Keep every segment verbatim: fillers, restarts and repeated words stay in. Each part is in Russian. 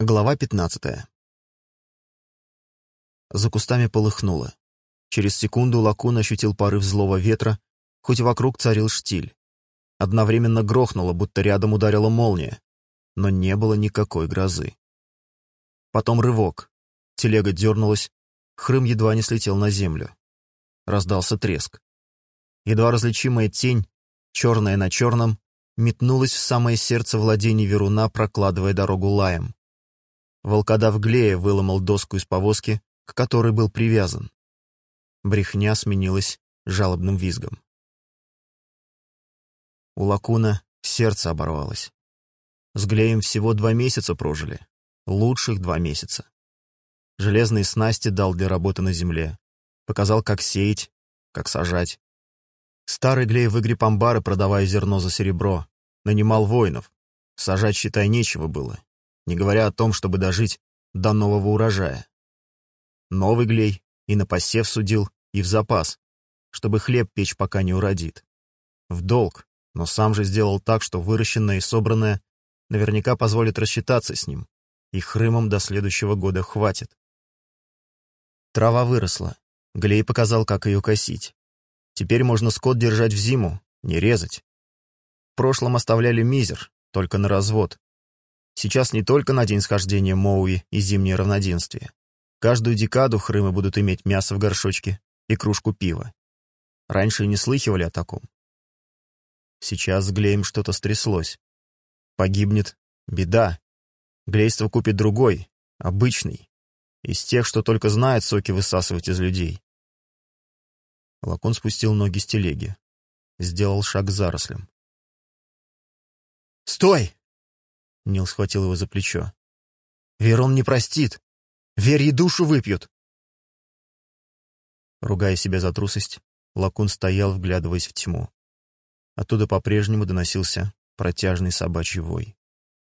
Глава пятнадцатая. За кустами полыхнуло. Через секунду Лакун ощутил порыв злого ветра, хоть вокруг царил штиль. Одновременно грохнуло, будто рядом ударила молния, но не было никакой грозы. Потом рывок. Телега дернулась, Хрым едва не слетел на землю. Раздался треск. Едва различимая тень, черная на черном, метнулась в самое сердце владений Веруна, прокладывая дорогу лаем. Волкодав Глея выломал доску из повозки, к которой был привязан. Брехня сменилась жалобным визгом. У Лакуна сердце оборвалось. С Глеем всего два месяца прожили. Лучших два месяца. Железные снасти дал для работы на земле. Показал, как сеять, как сажать. Старый Глей выгреб амбары, продавая зерно за серебро. Нанимал воинов. Сажать, считай, нечего было, не говоря о том, чтобы дожить до нового урожая. Новый Глей и на посев судил, и в запас, чтобы хлеб печь пока не уродит. В долг, но сам же сделал так, что выращенное и собранное наверняка позволит рассчитаться с ним, и Хрымом до следующего года хватит. Трава выросла. Глей показал, как ее косить. Теперь можно скот держать в зиму, не резать. В прошлом оставляли мизер, только на развод. Сейчас не только на день схождения Моуи и зимнее равноденствие. Каждую декаду Хрымы будут иметь мясо в горшочке и кружку пива. Раньше и не слыхивали о таком. Сейчас с Глеем что-то стряслось. Погибнет — беда. Глейство купит другой, обычный, из тех, что только знает соки высасывать из людей. Лакун спустил ноги с телеги. Сделал шаг к зарослям. «Стой!» Нил схватил его за плечо. «Верон не простит! Верьи душу выпьют!» Ругая себя за трусость, Лакун стоял, вглядываясь в тьму. Оттуда по-прежнему доносился протяжный собачий вой.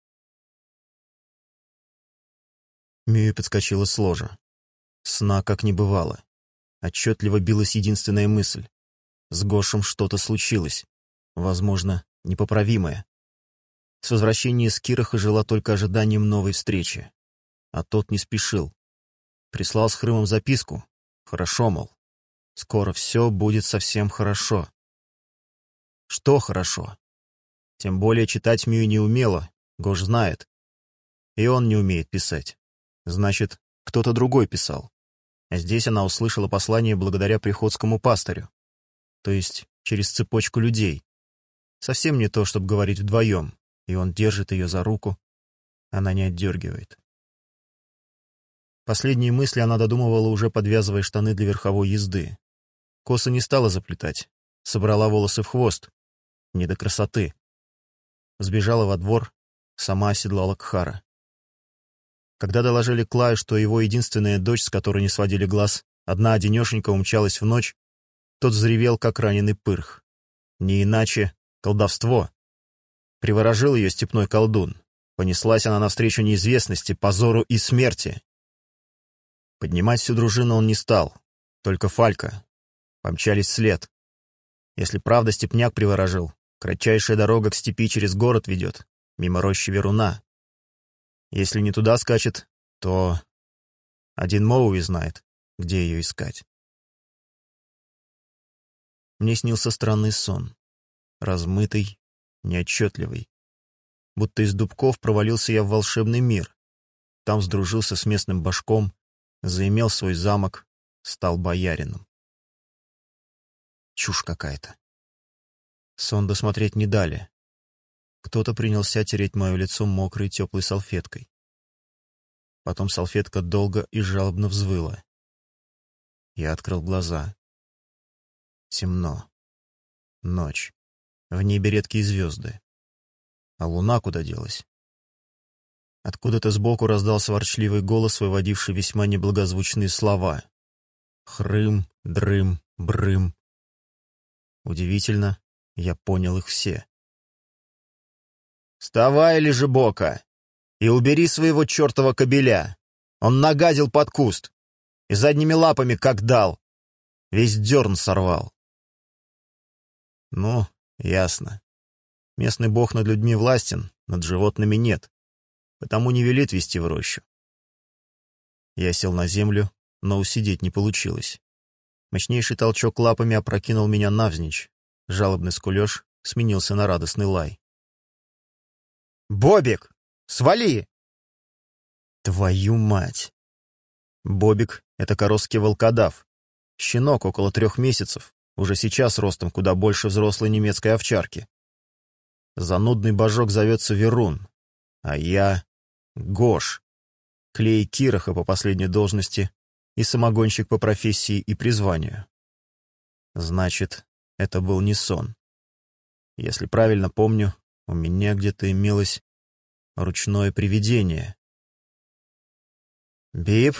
Мюи подскочила с ложа. Сна как не бывало. Отчетливо билась единственная мысль. С Гошем что-то случилось. Возможно, непоправимое. С возвращением Скираха жила только ожиданием новой встречи. А тот не спешил. Прислал с Хрымом записку. Хорошо, мол. Скоро все будет совсем хорошо. Что хорошо? Тем более читать Мюи не умела, Гош знает. И он не умеет писать. Значит, кто-то другой писал. А здесь она услышала послание благодаря приходскому пастырю. То есть через цепочку людей. Совсем не то, чтобы говорить вдвоем. И он держит ее за руку. Она не отдергивает. Последние мысли она додумывала, уже подвязывая штаны для верховой езды. Косы не стала заплетать. Собрала волосы в хвост. Не до красоты. Сбежала во двор, сама оседлала Кхара. Когда доложили Клаю, что его единственная дочь, с которой не сводили глаз, одна одинешенька умчалась в ночь, тот взревел, как раненый пырх. Не иначе колдовство. Приворожил ее степной колдун. Понеслась она навстречу неизвестности, позору и смерти. Поднимать всю дружину он не стал. Только Фалька. Помчались вслед. Если правда степняк приворожил, кратчайшая дорога к степи через город ведет, мимо рощи Веруна. Если не туда скачет, то один Моуи знает, где ее искать. Мне снился странный сон. Размытый, неотчетливый. Будто из дубков провалился я в волшебный мир. Там сдружился с местным башком, заимел свой замок, стал боярином. Чушь какая-то. Сон досмотреть не дали. Кто-то принялся тереть мое лицо мокрой теплой салфеткой. Потом салфетка долго и жалобно взвыла. Я открыл глаза. Темно. Ночь. В небе редкие звезды. А луна куда делась? Откуда-то сбоку раздался ворчливый голос, выводивший весьма неблагозвучные слова. Хрым, дрым, брым. Удивительно, я понял их все. «Вставай, лежебока, и убери своего чертова кобеля. Он нагадил под куст и задними лапами как дал. Весь дерн сорвал». Ну, ясно. Местный бог над людьми властен, над животными нет. потому не велит вести в рощу. Я сел на землю, но усидеть не получилось. Мощнейший толчок лапами опрокинул меня навзничь. Жалобный скулёж сменился на радостный лай. «Бобик! Свали!» Твою мать! Бобик — это коросский волкодав. Щенок около трех месяцев, уже сейчас ростом куда больше взрослой немецкой овчарки. Занудный божок зовется Верун, а я — Гош, клей Кироха по последней должности и самогонщик по профессии и призванию. Значит, это был не сон. Если правильно помню, у меня где-то имелось ручное привидение. «Бип?»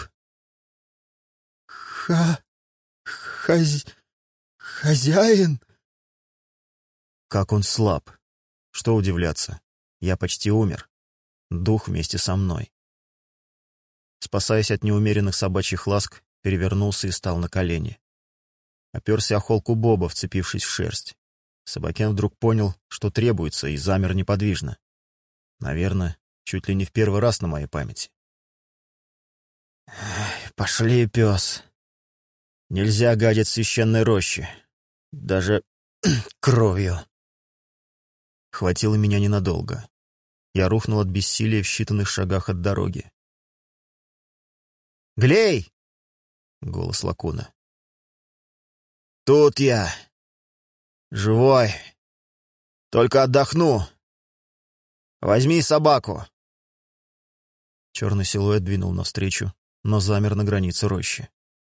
«Ха... хаз... хозяин?» Как он слаб. Что удивляться? Я почти умер. Дух вместе со мной. Спасаясь от неумеренных собачьих ласк, перевернулся и стал на колени. Оперся о холку Боба, вцепившись в шерсть. Собакен вдруг понял, что требуется, и замер неподвижно. Наверное, чуть ли не в первый раз на моей памяти. «Пошли, пес. Нельзя гадить в священной роще. Даже кровью». Хватило меня ненадолго. Я рухнул от бессилия в считанных шагах от дороги. «Глей!» — голос Лакуна. «Тут я. Живой. Только отдохну. Возьми собаку». Черный силуэт двинул навстречу, но замер на границе рощи.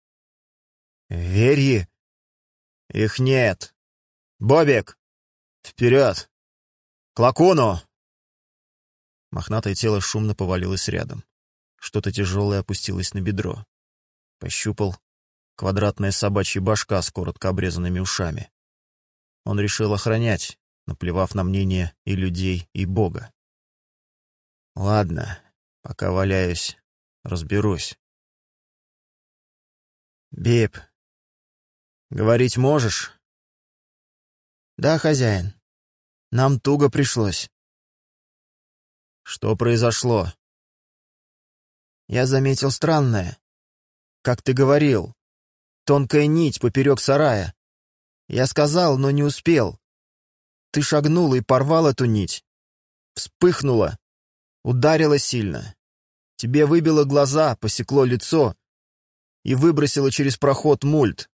«Верьи? Их нет. Бобик, вперед! К Лакуну!» Мохнатое тело шумно повалилось рядом. Что-то тяжелое опустилось на бедро. Пощупал. Квадратная собачья башка с коротко обрезанными ушами. Он решил охранять, наплевав на мнение и людей, и Бога. Ладно, пока валяюсь, разберусь. «Бип, говорить можешь?» «Да, хозяин. Нам туго пришлось». «Что произошло?» «Я заметил странное. Как ты говорил, тонкая нить поперек сарая. Я сказал, но не успел. Ты шагнула и порвал эту нить. Вспыхнула, ударила сильно. Тебе выбило глаза, посекло лицо и выбросило через проход мульт».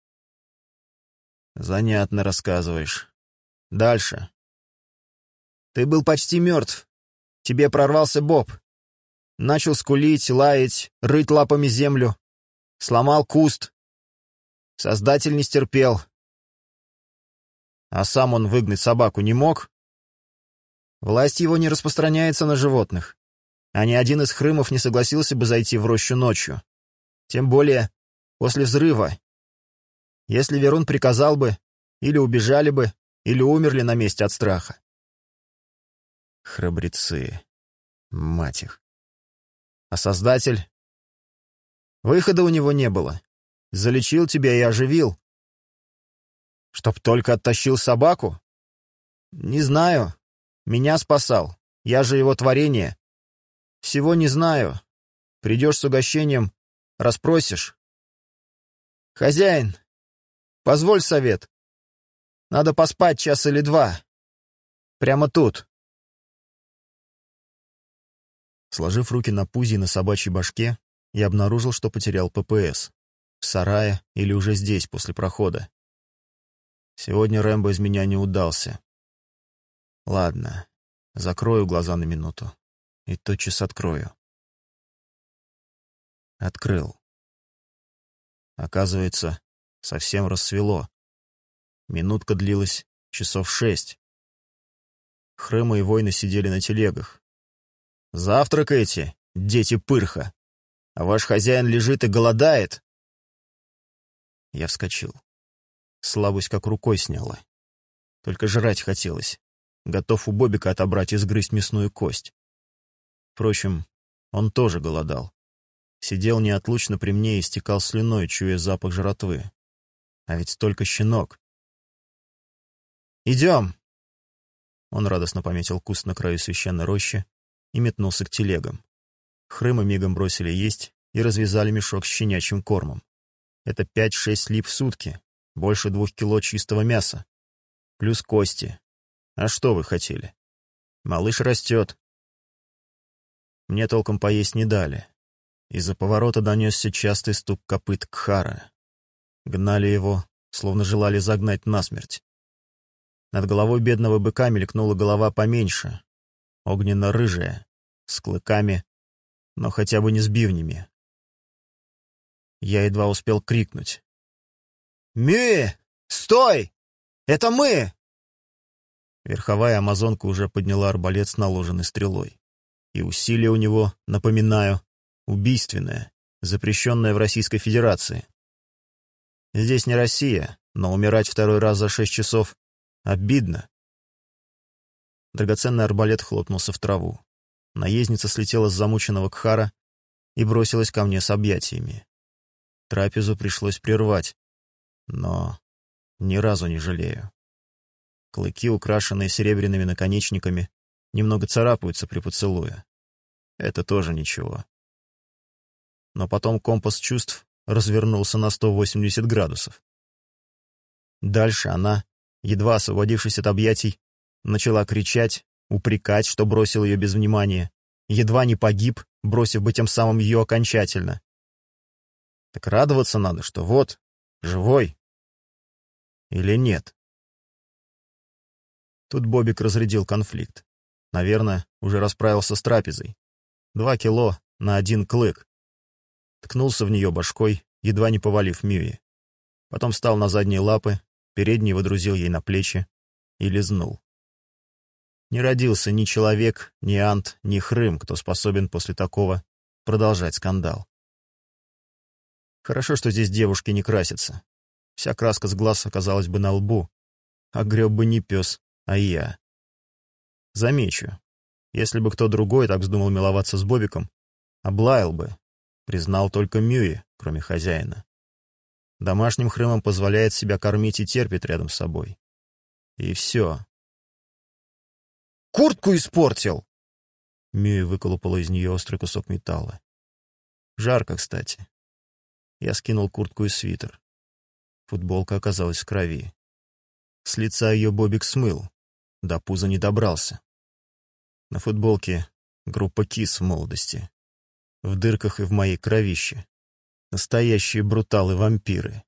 «Занятно рассказываешь. Дальше». «Ты был почти мертв. Тебе прорвался Боб. Начал скулить, лаять, рыть лапами землю. Сломал куст. Создатель не стерпел». «А сам он выгнать собаку не мог?» «Власть его не распространяется на животных. А ни один из хрымов не согласился бы зайти в рощу ночью. Тем более после взрыва. Если Верун приказал бы, или убежали бы, или умерли на месте от страха». Храбрецы. Мать их. «А Создатель?» «Выхода у него не было. Залечил тебя и оживил». «Чтоб только оттащил собаку?» «Не знаю. Меня спасал. Я же его творение. Всего не знаю. Придешь с угощением, расспросишь». «Хозяин, позволь совет. Надо поспать час или два. Прямо тут». Сложив руки на пузе и на собачьей башке, я обнаружил, что потерял ППС. В сарае или уже здесь, после прохода. Сегодня Рэмбо из меня не удался. Ладно, закрою глаза на минуту. И тотчас открою. Открыл. Оказывается, совсем рассвело. Минутка длилась часов шесть. Хрыма и воины сидели на телегах. «Завтракаете, дети пырха? А ваш хозяин лежит и голодает?» Я вскочил. Слабость как рукой сняла. Только жрать хотелось. Готов у Бобика отобрать и сгрызть мясную кость. Впрочем, он тоже голодал. Сидел неотлучно при мне и истекал слюной, чуя запах жратвы. А ведь только щенок. «Идем!» Он радостно пометил куст на краю священной рощи и метнулся к телегам. Хрыма мигом бросили есть и развязали мешок с щенячьим кормом. Это пять-шесть лип в сутки, больше двух кило чистого мяса. Плюс кости. А что вы хотели? Малыш растет. Мне толком поесть не дали. Из-за поворота донесся частый стук копыт Кхара. Гнали его, словно желали загнать насмерть. Над головой бедного быка мелькнула голова поменьше, огненно-рыжая, с клыками, но хотя бы не с бивнями. Я едва успел крикнуть. «Мюи! Стой! Это мы!» Верховая амазонка уже подняла арбалет с наложенной стрелой. И усилие у него, напоминаю, убийственное, запрещенное в Российской Федерации. Здесь не Россия, но умирать второй раз за шесть часов обидно. Драгоценный арбалет хлопнулся в траву. Наездница слетела с замученного Кхара и бросилась ко мне с объятиями. Трапезу пришлось прервать, но ни разу не жалею. Клыки, украшенные серебряными наконечниками, немного царапаются при поцелуе. Это тоже ничего. Но потом компас чувств развернулся на сто восемьдесят градусов. Дальше она, едва освободившись от объятий, начала кричать, упрекать, что бросил ее без внимания, едва не погиб, бросив бы тем самым ее окончательно. Так радоваться надо, что вот, живой. Или нет? Тут Бобик разрядил конфликт. Наверное, уже расправился с трапезой. Два кило на один клык. Ткнулся в нее башкой, едва не повалив Мюи. Потом встал на задние лапы, передние водрузил ей на плечи и лизнул. Не родился ни человек, ни ант, ни хрым, кто способен после такого продолжать скандал. Хорошо, что здесь девушки не красятся. Вся краска с глаз оказалась бы на лбу, а греб бы не пес, а я. Замечу, если бы кто другой так вздумал миловаться с Бобиком, облаял бы, признал только Мюи, кроме хозяина. Домашним хрымам позволяет себя кормить и терпит рядом с собой. И все. «Куртку испортил!» Мюи выколупала из нее острый кусок металла. Жарко, кстати. Я скинул куртку и свитер. Футболка оказалась в крови. С лица ее Бобик смыл, до пуза не добрался. На футболке группа Кис в молодости. В дырках и в моей кровище. Настоящие бруталы-вампиры.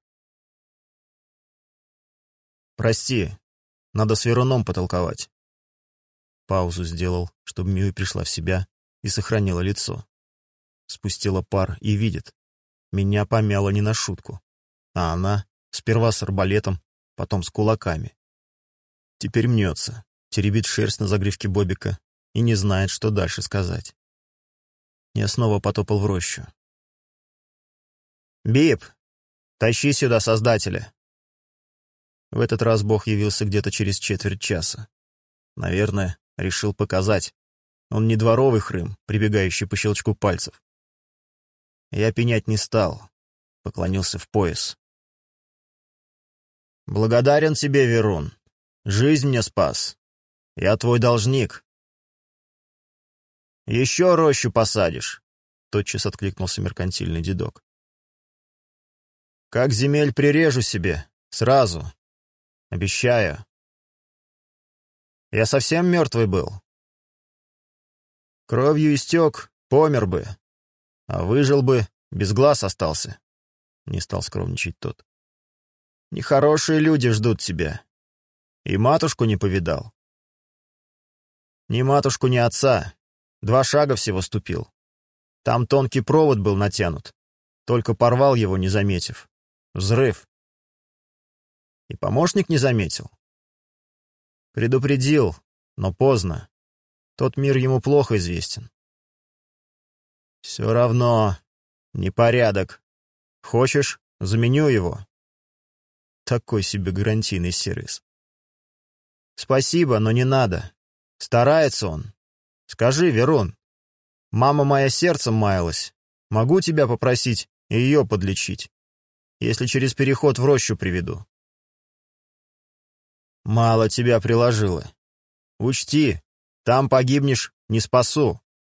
«Прости, надо с Веруном потолковать». Паузу сделал, чтобы Мюи пришла в себя и сохранила лицо. Спустила пар и видит. Меня помяло не на шутку. А она сперва с арбалетом, потом с кулаками. Теперь мнется, теребит шерсть на загривке Бобика и не знает, что дальше сказать. Я снова потопал в рощу. «Бип, тащи сюда Создателя!» В этот раз Бог явился где-то через четверть часа. Наверное, решил показать. Он не дворовый хрым, прибегающий по щелчку пальцев. Я пенять не стал, поклонился в пояс. «Благодарен тебе, Верун. Жизнь мне спас. Я твой должник». «Еще рощу посадишь», — тотчас откликнулся меркантильный дедок. «Как земель прирежу себе, сразу. Обещаю. Я совсем мертвый был. Кровью истек, помер бы. А выжил бы, без глаз остался», — не стал скромничать тот. «Нехорошие люди ждут тебя. И матушку не повидал». «Ни матушку, ни отца. Два шага всего ступил. Там тонкий провод был натянут. Только порвал его, не заметив. Взрыв. И помощник не заметил. Предупредил, но поздно. Тот мир ему плохо известен. Все равно непорядок. Хочешь, заменю его?» Такой себе гарантийный сервис. «Спасибо, но не надо. Старается он. Скажи, Верун, мама моя сердцем маялась. Могу тебя попросить и ее подлечить, если через переход в рощу приведу?» «Мало тебя приложило. Учти, там погибнешь, не спасу.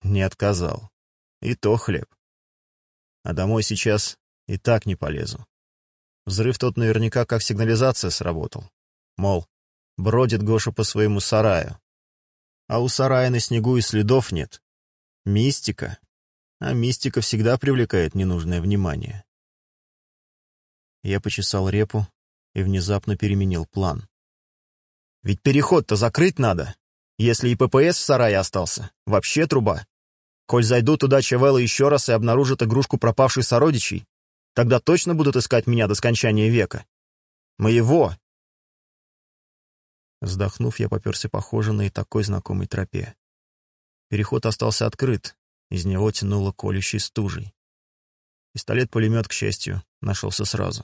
Не отказал. И то хлеб. А домой сейчас и так не полезу. Взрыв тот наверняка как сигнализация сработал. Мол, бродит Гоша по своему сараю. А у сарая на снегу и следов нет. Мистика. А мистика всегда привлекает ненужное внимание. Я почесал репу и внезапно переменил план. Ведь переход-то закрыть надо. Если и ППС в сарае остался, вообще труба. Коль зайду туда Чавелла еще раз и обнаружат игрушку пропавших сородичей, тогда точно будут искать меня до скончания века. Моего! Вздохнув, я поперся по хоженой и такой знакомой тропе. Переход остался открыт, из него тянуло колющей стужей. Пистолет-пулемет, к счастью, нашелся сразу.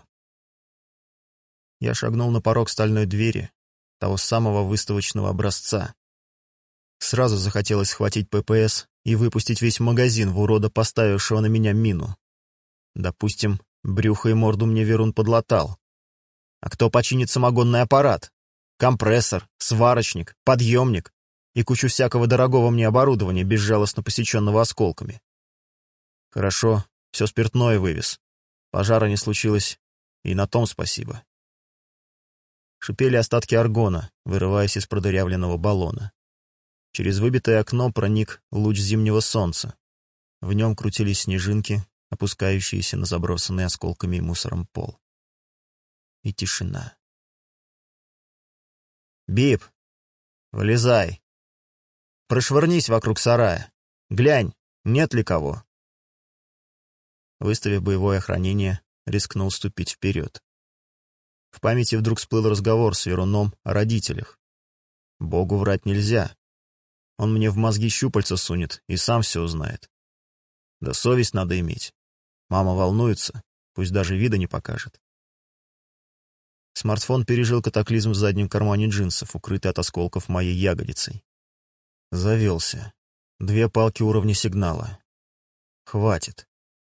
Я шагнул на порог стальной двери, того самого выставочного образца. Сразу захотелось схватить ППС и выпустить весь магазин в урода, поставившего на меня мину. Допустим, брюхо и морду мне Верун подлатал. А кто починит самогонный аппарат? Компрессор, сварочник, подъемник и кучу всякого дорогого мне оборудования, безжалостно посеченного осколками. Хорошо, все спиртное вывез. Пожара не случилось, и на том спасибо. Шипели остатки аргона, вырываясь из продырявленного баллона. Через выбитое окно проник луч зимнего солнца. В нем крутились снежинки, опускающиеся на забросанный осколками и мусором пол. И тишина. «Бип, вылезай. Прошвырнись вокруг сарая. Глянь, нет ли кого?» Выставив боевое охранение, рискнул ступить вперед. В памяти вдруг всплыл разговор с Веруном о родителях. Богу врать нельзя. Он мне в мозги щупальца сунет и сам все узнает. Да совесть надо иметь. Мама волнуется, пусть даже вида не покажет. Смартфон пережил катаклизм в заднем кармане джинсов, укрытый от осколков моей ягодицей. Завелся. Две палки уровня сигнала. Хватит.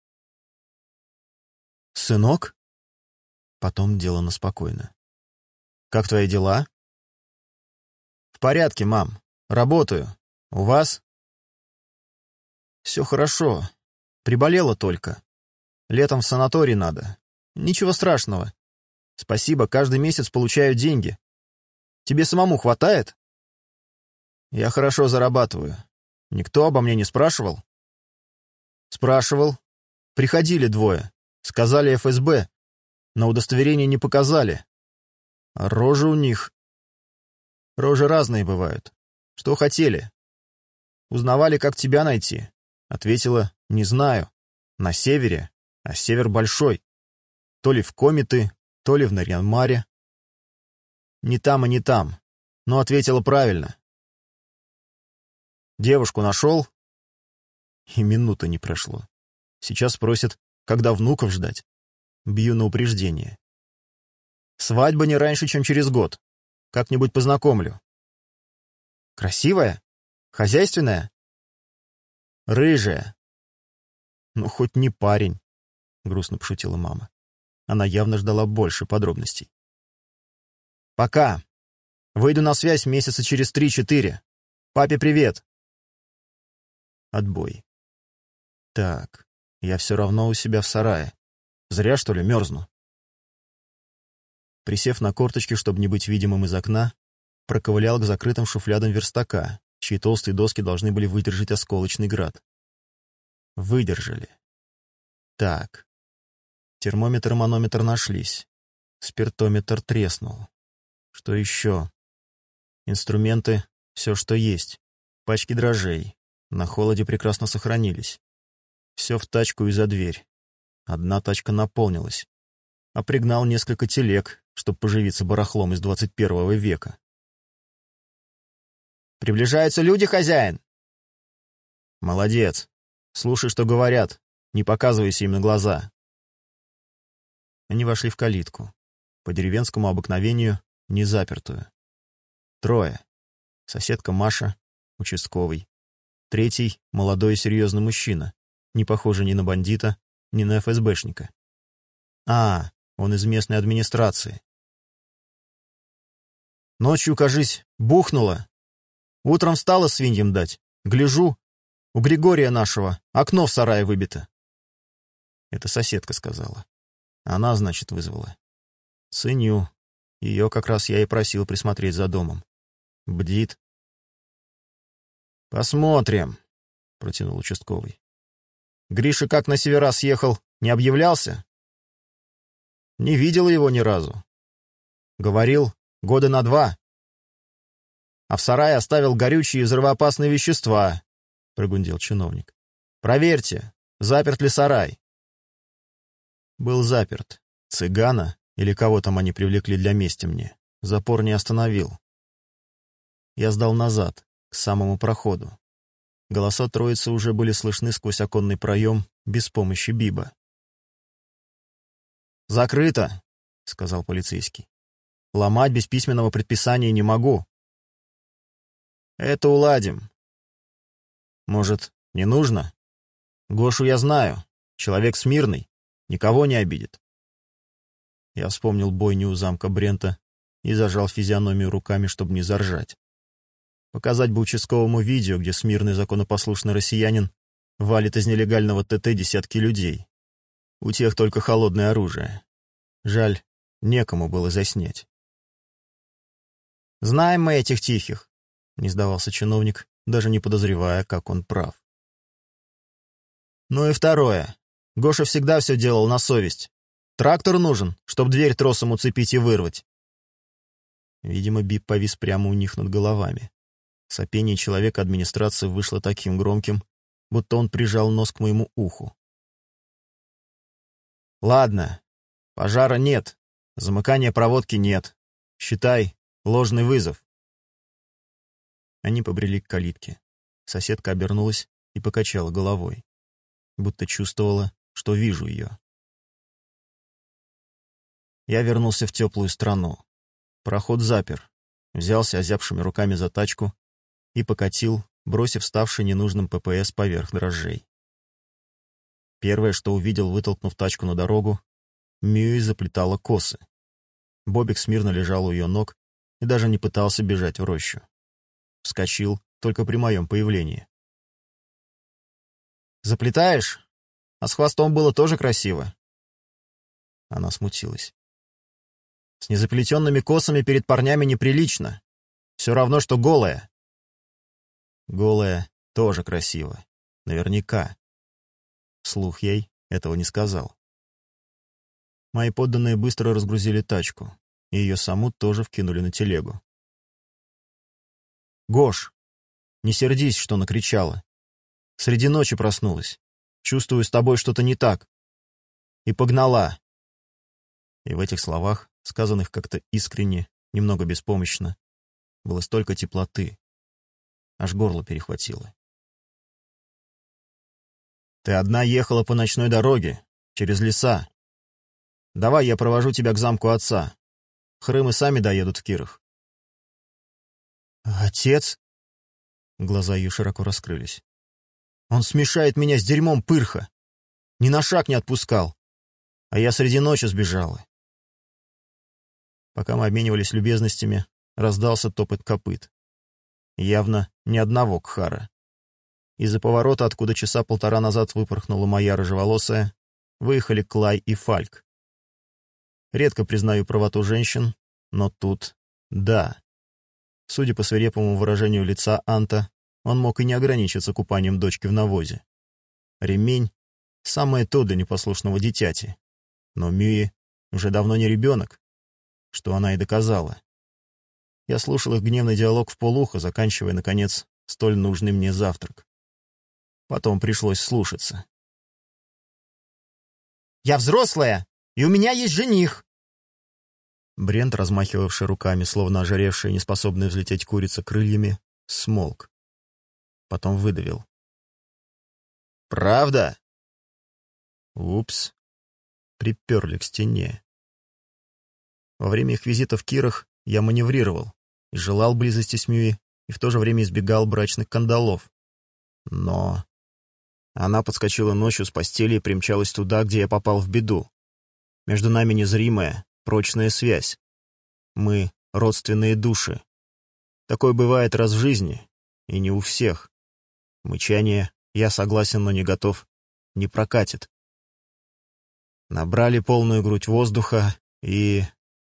«Сынок?» Потом делано спокойно. «Как твои дела?» «В порядке, мам. Работаю. У вас?» «Все хорошо. Приболела только. Летом в санаторий надо. Ничего страшного. Спасибо, каждый месяц получаю деньги. Тебе самому хватает?» «Я хорошо зарабатываю. Никто обо мне не спрашивал?» «Спрашивал. Приходили двое. Сказали эф эс бэ. На удостоверение не показали. А рожи у них... Рожи разные бывают. Что хотели? Узнавали, как тебя найти. Ответила, не знаю. На севере, а север большой. То ли в Коми ты, то ли в Нарьян-Маре. Не там и не там. Но ответила правильно. Девушку нашел? И минуты не прошло. Сейчас спросят, когда внуков ждать. Бью на упреждение. Свадьба не раньше, чем через год. Как-нибудь познакомлю. Красивая? Хозяйственная? Рыжая. Ну, хоть не парень, грустно пошутила мама. Она явно ждала больше подробностей. Пока. Выйду на связь месяца через три-четыре. Папе привет. Отбой. Так, я все равно у себя в сарае. Зря, что ли, мерзну? Присев на корточки, чтобы не быть видимым из окна, проковылял к закрытым шуфлядам верстака, чьи толстые доски должны были выдержать осколочный град. Выдержали. Так. Термометр и манометр нашлись. Спиртометр треснул. Что еще? Инструменты — все, что есть. Пачки дрожжей. На холоде прекрасно сохранились. Все в тачку и за дверь. Одна тачка наполнилась. А пригнал несколько телег, чтобы поживиться барахлом из двадцать первого века. «Приближаются люди, хозяин!» «Молодец. Слушай, что говорят. Не показывайся им на глаза». Они вошли в калитку. По деревенскому обыкновению, не запертую. Трое. Соседка Маша, участковый. Третий — молодой и серьезный мужчина, не похожий ни на бандита, ни на эф эс бэшника. А, он из местной администрации. Ночью, кажись, бухнуло. Утром встала свиньям дать. Гляжу, У Григория нашего окно в сарае выбито». Это соседка сказала. Она, значит, вызвала. Ценю. Ее как раз я и просил присмотреть за домом. Бдит. «Посмотрим», — протянул участковый. «Гриша как на севера съехал, не объявлялся?» «Не видел его ни разу. Говорил, года на два. А в сарае оставил горючие и взрывоопасные вещества», — прогундел чиновник. «Проверьте, заперт ли сарай». Был заперт. Цыгана, или кого там они привлекли для мести мне, запор не остановил. Я сдал назад, к самому проходу. Голоса троицы уже были слышны сквозь оконный проем, без помощи Биба. «Закрыто», — сказал полицейский. «Ломать без письменного предписания не могу». «Это уладим». «Может, не нужно? Гошу я знаю. Человек смирный, никого не обидит». Я вспомнил бойню у замка Брента и зажал физиономию руками, чтобы не заржать. Показать бы участковому видео, где смирный законопослушный россиянин валит из нелегального ТТ десятки людей. У тех только холодное оружие. Жаль, некому было заснять. «Знаем мы этих тихих», — не сдавался чиновник, даже не подозревая, как он прав. «Ну и второе. Гоша всегда все делал на совесть. Трактор нужен, чтоб дверь тросом уцепить и вырвать». Видимо, Биб повис прямо у них над головами. Сопение человека администрации вышло таким громким, будто он прижал нос к моему уху. «Ладно, пожара нет, замыкания проводки нет. Считай, ложный вызов». Они побрели к калитке. Соседка обернулась и покачала головой, будто чувствовала, что вижу ее. Я вернулся в теплую страну. Проход запер, взялся озябшими руками за тачку и покатил, бросив ставший ненужным ППС поверх дрожжей. Первое, что увидел, вытолкнув тачку на дорогу, Мюи заплетала косы. Бобик смирно лежал у ее ног и даже не пытался бежать в рощу. Вскочил только при моем появлении. «Заплетаешь? А с хвостом было тоже красиво». Она смутилась. «С незаплетенными косами перед парнями неприлично. Все равно, что голая». «Голая тоже красиво. Наверняка». Вслух ей этого не сказал. Мои подданные быстро разгрузили тачку, и ее саму тоже вкинули на телегу. «Гош, не сердись, что накричала. Среди ночи проснулась. Чувствую, с тобой что-то не так. И погнала». И в этих словах, сказанных как-то искренне, немного беспомощно, было столько теплоты. Аж горло перехватило. «Ты одна ехала по ночной дороге, через леса. Давай я провожу тебя к замку отца. Хрымы сами доедут в Кирах». «Отец?» Глаза ее широко раскрылись. «Он смешает меня с дерьмом пырха. Ни на шаг не отпускал. А я среди ночи сбежала». Пока мы обменивались любезностями, раздался топот копыт. Явно ни одного кхара. Из-за поворота, откуда часа полтора назад выпорхнула моя рыжеволосая, выехали Клай и Фальк. Редко признаю правоту женщин, но тут да. Судя по свирепому выражению лица Анта, он мог и не ограничиться купанием дочки в навозе. Ремень — самое то для непослушного дитяти. Но Мюи уже давно не ребенок, что она и доказала. Я слушал их гневный диалог вполуха, заканчивая, наконец, столь нужный мне завтрак. Потом пришлось слушаться. «Я взрослая, и у меня есть жених!» Брент, размахивавший руками, словно ожиревшая, неспособная взлететь курица крыльями, смолк. Потом выдавил. «Правда?» Упс. Приперли к стене. Во время их визита в Кирах я маневрировал и желал близости с Мюи, и в то же время избегал брачных кандалов. Но она подскочила ночью с постели и примчалась туда, где я попал в беду. Между нами незримая, прочная связь. Мы — родственные души. Такое бывает раз в жизни, и не у всех. Мычание, Я согласен, но не готов. Не прокатит. Набрали полную грудь воздуха и...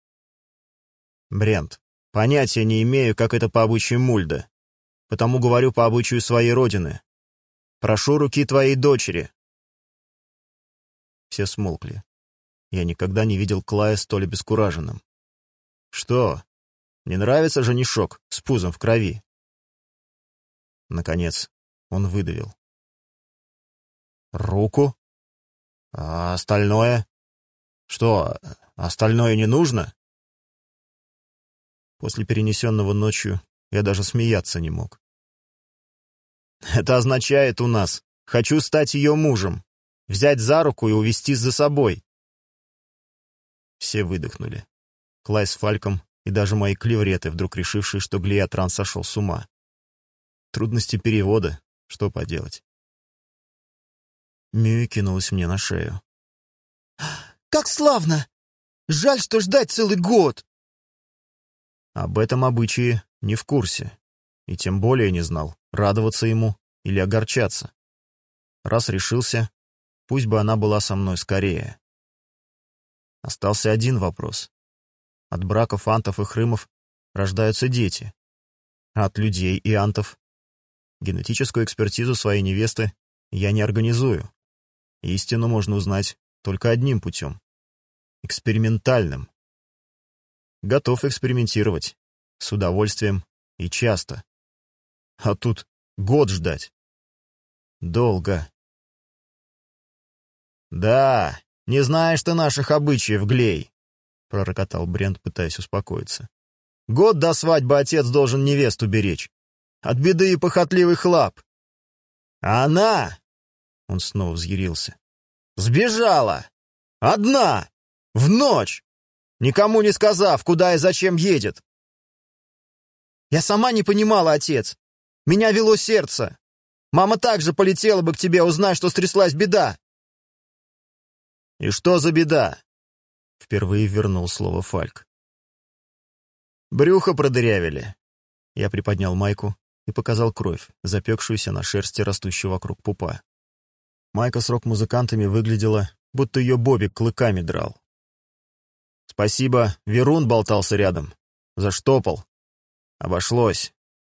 Брент, понятия не имею, как это по обычаю Мульда. Потому говорю по обычаю своей родины. Прошу руки твоей дочери. Все смолкли. Я никогда не видел Клая столь обескураженным. Что? Не нравится женишок с пузом в крови? Наконец, он выдавил. Руку? А остальное? Что, остальное не нужно? После перенесенного ночью я даже смеяться не мог. Это означает у нас: хочу стать ее мужем, взять за руку и увести за собой. Все выдохнули. Клай с Фальком и даже мои клевреты, вдруг решившие, что Глиатран сошел с ума. Трудности перевода, что поделать. Мюи кинулась мне на шею. «Как славно! Жаль, что ждать целый год!» Об этом обычае не в курсе, и тем более не знал, радоваться ему или огорчаться. Раз решился, пусть бы она была со мной скорее. Остался один вопрос. От браков антов и хрымов рождаются дети, а от людей и антов генетическую экспертизу своей невесты я не организую. Истину можно узнать только одним путем — экспериментальным. Готов экспериментировать, с удовольствием и часто. А тут год ждать. Долго. «Да, не знаешь ты наших обычаев, Глей», — пророкотал Брент, пытаясь успокоиться. «Год до свадьбы отец должен невесту беречь. От беды и похотливых лап. А она...» — он снова взъярился. «Сбежала! Одна! В ночь! Никому не сказав, куда и зачем едет!» «Я сама не понимала, отец. Меня вело сердце. Мама также полетела бы к тебе, узнай, что стряслась беда». «И что за беда?» — впервые вернул слово Фальк. «Брюхо продырявили». Я приподнял майку и показал кровь, запекшуюся на шерсти, растущей вокруг пупа. Майка с рок-музыкантами выглядела, будто ее Бобик клыками драл. Спасибо, Верун болтался рядом. Заштопал. Обошлось.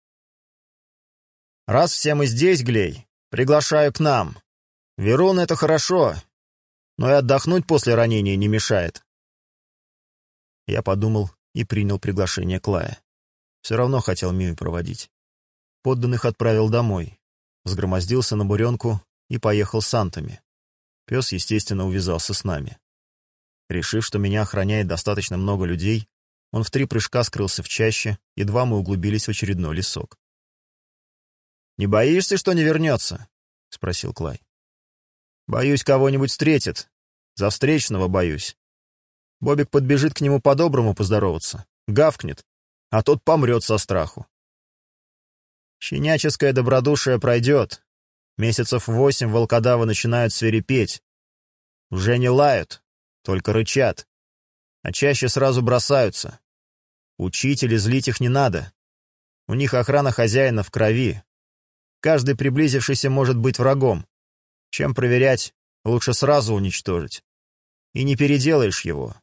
Раз все мы здесь, Глей, приглашаю к нам. Верун — это хорошо, но и отдохнуть после ранения не мешает. Я подумал и принял приглашение Клая. Все равно хотел Мию проводить. Подданных отправил домой, взгромоздился на буренку и поехал с антами. Пес, естественно, увязался с нами. Решив, что меня охраняет достаточно много людей, он в три прыжка скрылся в чаще, едва мы углубились в очередной лесок. «Не боишься, что не вернется?» — спросил Клай. «Боюсь, кого-нибудь встретит. За встречного боюсь. Бобик подбежит к нему по-доброму поздороваться, гавкнет, а тот помрет со страху. Щеняческое добродушие пройдет. Месяцев восемь волкодавы начинают свирепеть. Уже не лают, только рычат, а чаще сразу бросаются. Учить или злить их не надо. У них охрана хозяина в крови. Каждый приблизившийся может быть врагом. Чем проверять, лучше сразу уничтожить. И не переделаешь его.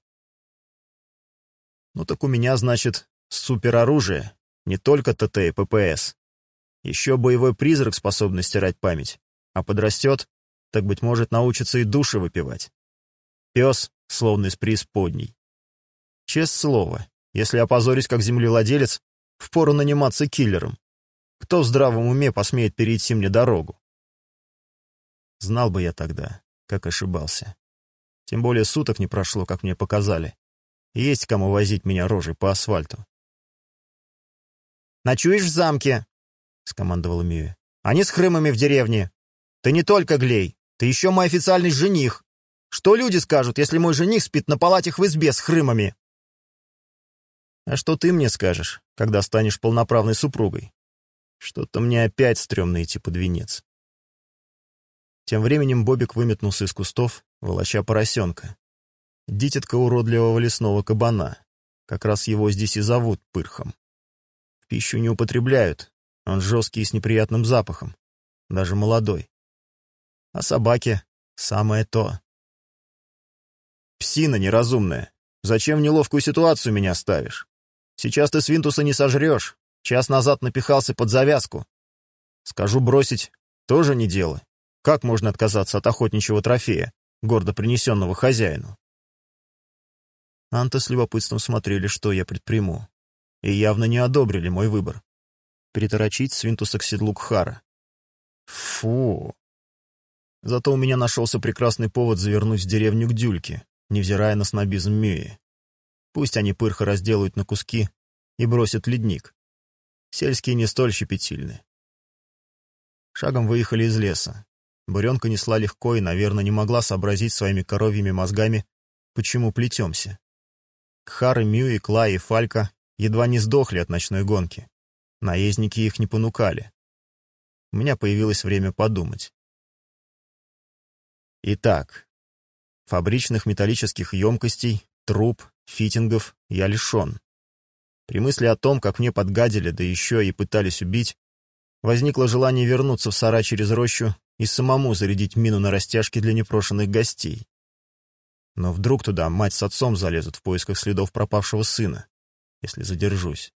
Ну так у меня, значит, супероружие, не только ТТ и ППС. Еще боевой призрак, способный стирать память. А подрастет, так, быть может, научится и души выпивать. Пес, словно из преисподней. Честное слово, если опозорюсь как землевладелец, впору наниматься киллером. Кто в здравом уме посмеет перейти мне дорогу? Знал бы я тогда, как ошибался. Тем более суток не прошло, как мне показали. Есть кому возить меня рожей по асфальту. «Ночуешь в замке?» — скомандовала Мия. «Они с хрымами в деревне. Ты не только Глей, ты еще мой официальный жених. Что люди скажут, если мой жених спит на палатях в избе с хрымами?» «А что ты мне скажешь, когда станешь полноправной супругой? Что-то мне опять стрёмно идти под венец». Тем временем Бобик выметнулся из кустов, волоча поросенка. Дитятка уродливого лесного кабана. Как раз его здесь и зовут Пырхом. В пищу не употребляют, он жесткий и с неприятным запахом, даже молодой. А собаке самое то. Псина неразумная, зачем в неловкую ситуацию меня ставишь? Сейчас ты свинтуса не сожрешь, час назад напихался под завязку. Скажу бросить, тоже не дело. Как можно отказаться от охотничьего трофея, гордо принесенного хозяину? Анты с любопытством смотрели, что я предприму, и явно не одобрили мой выбор. Приторочить свинтуса к седлу Кхара. Фу! Зато у меня нашелся прекрасный повод завернуть в деревню к Дюльке, невзирая на снобизм Мюи. Пусть они пырха разделают на куски и бросят в ледник. Сельские не столь щепетильны. Шагом выехали из леса. Буренка несла легко и, наверное, не могла сообразить своими коровьими мозгами, почему плетемся. Кхары, Мюи, Клай и Фалька едва не сдохли от ночной гонки. Наездники их не понукали. У меня появилось время подумать. Итак, фабричных металлических емкостей, труб, фитингов я лишен. При мысли о том, как мне подгадили, да еще и пытались убить, возникло желание вернуться в сарай через рощу и самому зарядить мину на растяжке для непрошенных гостей. Но вдруг туда мать с отцом залезут в поисках следов пропавшего сына, если задержусь.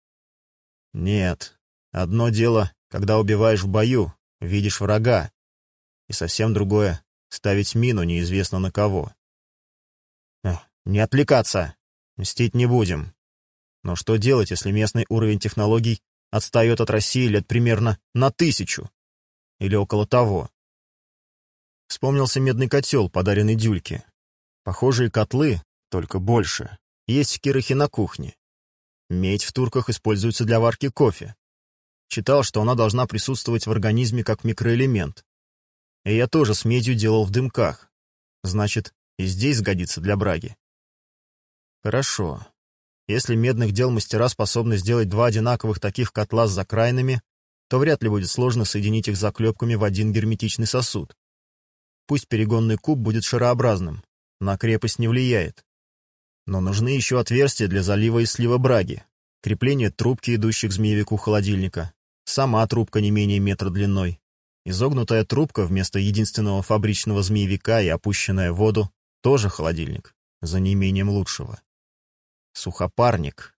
Нет, одно дело, когда убиваешь в бою, видишь врага, и совсем другое — ставить мину неизвестно на кого. Эх, не отвлекаться, мстить не будем. Но что делать, если местный уровень технологий отстает от России лет примерно на тысячу? Или около того? Вспомнился медный котел, подаренный Дюльке. Похожие котлы, только больше, есть в Кирохе на кухне. Медь в турках используется для варки кофе. Читал, что она должна присутствовать в организме как микроэлемент. И я тоже с медью делал в дымках. Значит, и здесь сгодится для браги. Хорошо. Если медных дел мастера способны сделать два одинаковых таких котла с закраинами, то вряд ли будет сложно соединить их заклепками в один герметичный сосуд. Пусть перегонный куб будет шарообразным, на крепость не влияет. Но нужны еще отверстия для залива и слива браги, крепление трубки, идущих к змеевику холодильника, сама трубка не менее метра длиной, изогнутая трубка вместо единственного фабричного змеевика и опущенная в воду — тоже холодильник, за неимением лучшего. Сухопарник.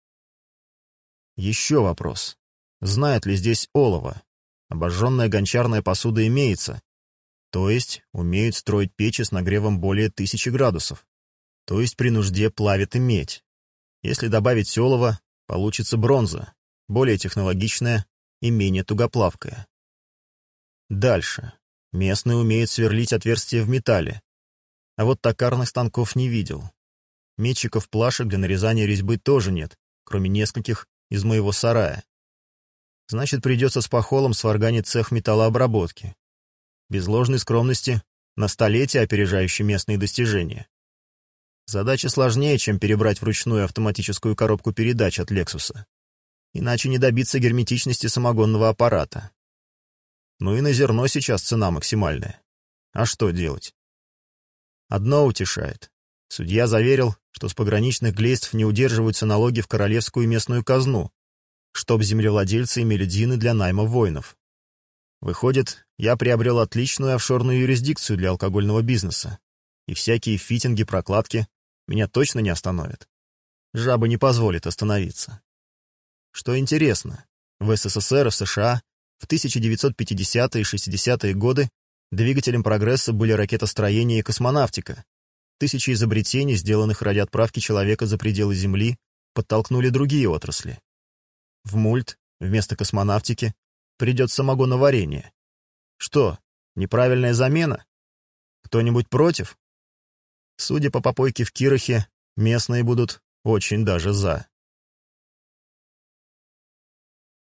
Еще вопрос. Знает ли здесь олово? Обожженная гончарная посуда имеется, то есть умеют строить печи с нагревом более тысячи градусов, то есть при нужде плавит и медь. Если добавить олово, получится бронза, более технологичная и менее тугоплавкая. Дальше. Местные умеют сверлить отверстия в металле, а вот токарных станков не видел. Метчиков плашек для нарезания резьбы тоже нет, кроме нескольких из моего сарая. Значит, придется с пахолом сварганить цех металлообработки. Без ложной скромности, на столетие опережающий местные достижения. Задача сложнее, чем перебрать вручную автоматическую коробку передач от Лексуса. Иначе не добиться герметичности самогонного аппарата. Ну и на зерно сейчас цена максимальная. А что делать? Одно утешает. Судья заверил, что с пограничных глейств не удерживаются налоги в королевскую местную казну, чтоб землевладельцы имели дины для найма воинов. Выходит, я приобрел отличную офшорную юрисдикцию для алкогольного бизнеса, и всякие фитинги-прокладки меня точно не остановят. Жаба не позволит остановиться. Что интересно, в СССР и в США в тысяча девятьсот пятидесятые и шестидесятые годы двигателем прогресса были ракетостроение и космонавтика. Тысячи изобретений, сделанных ради отправки человека за пределы Земли, подтолкнули другие отрасли. В мульт вместо космонавтики придет самогоноварение. Что, неправильная замена? Кто-нибудь против? Судя по попойке в Кирохе, местные будут очень даже за.